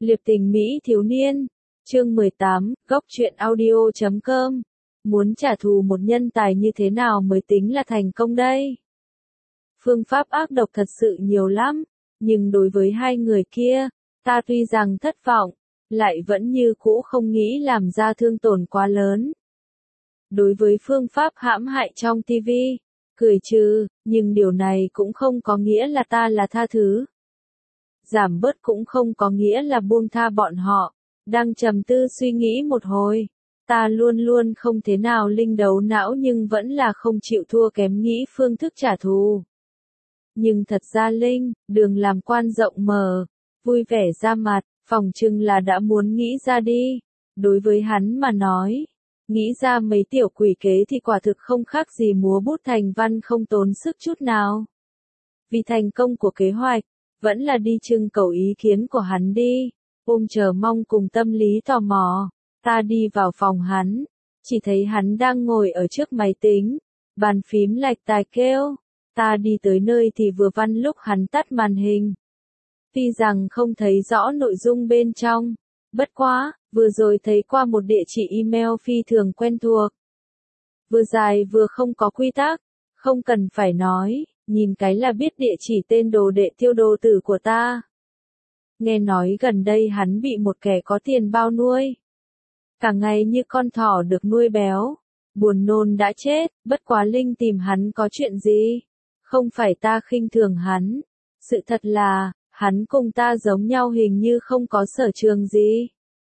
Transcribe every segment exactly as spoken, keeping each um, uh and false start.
Liệp tình Mỹ thiếu niên, chương mười tám, góc truyện audio chấm com. Muốn trả thù một nhân tài như thế nào mới tính là thành công đây? Phương pháp ác độc thật sự nhiều lắm, nhưng đối với hai người kia, ta tuy rằng thất vọng, lại vẫn như cũ không nghĩ làm ra thương tổn quá lớn. Đối với phương pháp hãm hại trong ti vi, cười trừ, nhưng điều này cũng không có nghĩa là ta là tha thứ. Giảm bớt cũng không có nghĩa là buông tha bọn họ. Đang trầm tư suy nghĩ một hồi, ta luôn luôn không thế nào linh đấu não nhưng vẫn là không chịu thua kém nghĩ phương thức trả thù. Nhưng thật ra Linh, đường làm quan rộng mở, vui vẻ ra mặt, phỏng chừng là đã muốn nghĩ ra đi. Đối với hắn mà nói, nghĩ ra mấy tiểu quỷ kế thì quả thực không khác gì múa bút thành văn không tốn sức chút nào. Vì thành công của kế hoạch, vẫn là đi trưng cầu ý kiến của hắn đi. Ôm chờ mong cùng tâm lý tò mò, ta đi vào phòng hắn, chỉ thấy hắn đang ngồi ở trước máy tính, bàn phím lạch tài kêu. Ta đi tới nơi thì vừa văn lúc hắn tắt màn hình. Tuy rằng không thấy rõ nội dung bên trong, bất quá, vừa rồi thấy qua một địa chỉ email phi thường quen thuộc. Vừa dài vừa không có quy tắc, không cần phải nói, nhìn cái là biết địa chỉ tên đồ đệ tiêu đồ tử của ta. Nghe nói gần đây hắn bị một kẻ có tiền bao nuôi. Cả ngày như con thỏ được nuôi béo. Buồn nôn đã chết, bất quá Linh tìm hắn có chuyện gì? Không phải ta khinh thường hắn. Sự thật là, hắn cùng ta giống nhau hình như không có sở trường gì.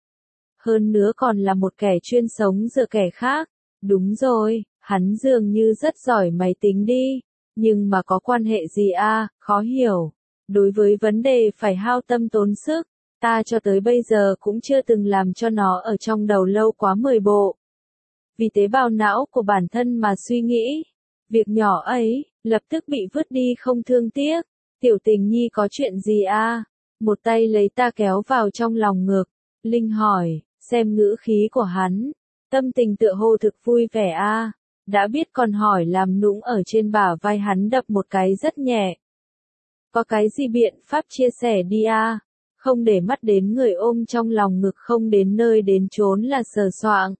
Hơn nữa còn là một kẻ chuyên sống dựa kẻ khác. Đúng rồi, hắn dường như rất giỏi máy tính đi. Nhưng mà có quan hệ gì à, khó hiểu. Đối với vấn đề phải hao tâm tốn sức, ta cho tới bây giờ cũng chưa từng làm cho nó ở trong đầu lâu quá mười bộ. Vì tế bào não của bản thân mà suy nghĩ, việc nhỏ ấy, lập tức bị vứt đi không thương tiếc. Tiểu tình nhi có chuyện gì à? Một tay lấy ta kéo vào trong lòng ngực. Linh hỏi, xem ngữ khí của hắn. Tâm tình tựa hồ thực vui vẻ à? Đã biết còn hỏi làm nũng ở trên bả vai hắn đập một cái rất nhẹ. Có cái gì biện pháp chia sẻ đi à? Không để mắt đến người ôm trong lòng ngực không đến nơi đến chốn là sờ soạng.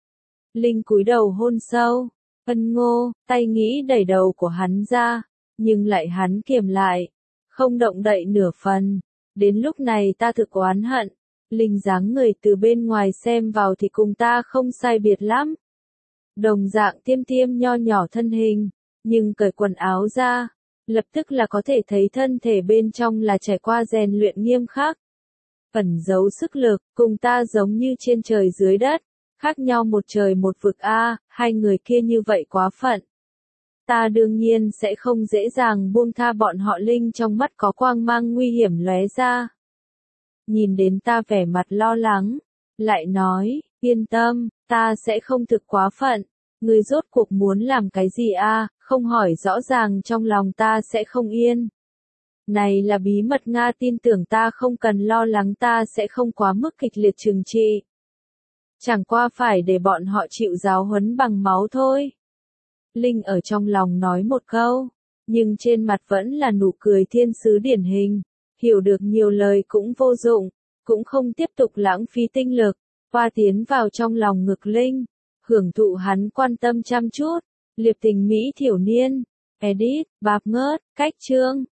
Linh cúi đầu hôn sâu, ân ngô, tay nghĩ đẩy đầu của hắn ra, nhưng lại hắn kiềm lại, không động đậy nửa phần. Đến lúc này ta thực oán hận, Linh dáng người từ bên ngoài xem vào thì cùng ta không sai biệt lắm. Đồng dạng tiêm tiêm nho nhỏ thân hình, nhưng cởi quần áo ra, lập tức là có thể thấy thân thể bên trong là trải qua rèn luyện nghiêm khắc. Ẩn giấu sức lực, cùng ta giống như trên trời dưới đất, khác nhau một trời một vực a, hai người kia như vậy quá phận. Ta đương nhiên sẽ không dễ dàng buông tha bọn họ. Linh trong mắt có quang mang nguy hiểm lóe ra. Nhìn đến ta vẻ mặt lo lắng, lại nói, yên tâm, ta sẽ không thực quá phận. Ngươi rốt cuộc muốn làm cái gì a? Không hỏi rõ ràng trong lòng ta sẽ không yên. Này là bí mật Nga, tin tưởng ta không cần lo lắng, ta sẽ không quá mức kịch liệt trừng trị. Chẳng qua phải để bọn họ chịu giáo huấn bằng máu thôi. Linh ở trong lòng nói một câu, nhưng trên mặt vẫn là nụ cười thiên sứ điển hình. Hiểu được nhiều lời cũng vô dụng, cũng không tiếp tục lãng phí tinh lực, qua tiến vào trong lòng ngực Linh, hưởng thụ hắn quan tâm chăm chút. Liệp tình Mỹ thiếu niên, edit, bạp ngớt, cách chương.